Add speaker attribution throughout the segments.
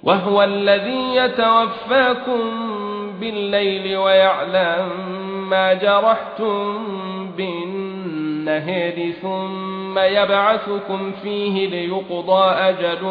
Speaker 1: وهو الذي يتوفاكم بالليل ويعلم ما جرحتم بالنهار ثم يبعثكم فيه ليقضى أجل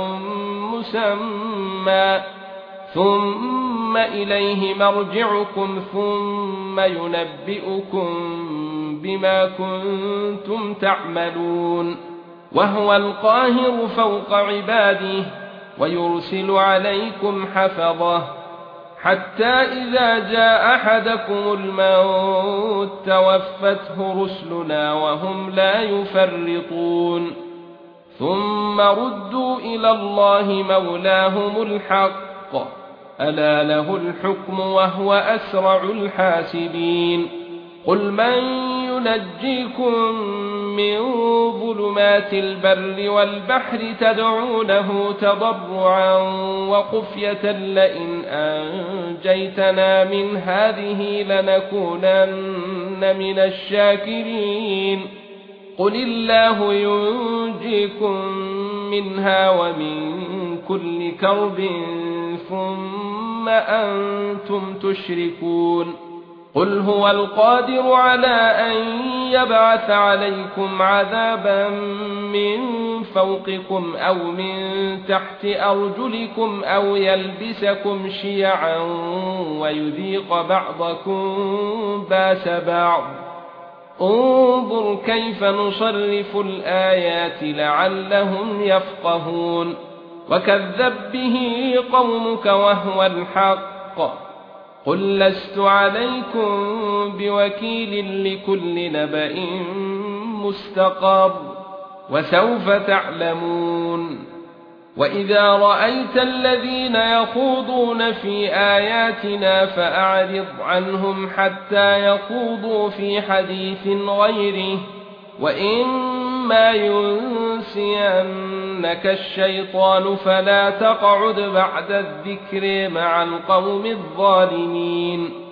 Speaker 1: مسمى ثم إليه مرجعكم ثم ينبئكم بما كنتم تعملون. وهو القاهر فوق عباده ويرسل عليكم حفظه حتى إذا جاء أحدكم الموت توفته رسلنا وهم لا يفرطون ثم ردوا إلى الله مولاهم الحق ألا له الحكم وهو أسرع الحاسبين. قل من ينجيكم من ظلمات البر والبحر تدعونه تضرعا وخفية لئن أنجيتنا من هذه لنكونن من الشاكرين. قل الله ينجيكم منها ومن كل كرب ثم أنتم تشركون. قل هو القادر على أن يبعث عليكم عذابا من فوقكم أو من تحت أرجلكم أو يلبسكم شيعا ويذيق بعضكم باس بعض. انظر كيف نصرف الآيات لعلهم يفقهون. وكذب به قومك وهو الحق. قل لست عليكم بوكيل لكل نبأ مستقر وسوف تعلمون. وإذا رأيت الذين يخوضون في آياتنا فأعرض عنهم حتى يخوضوا في حديث غيره وإما ينسينك الشيطان فلا تقعد بعد الذكر مع القوم الظالمين.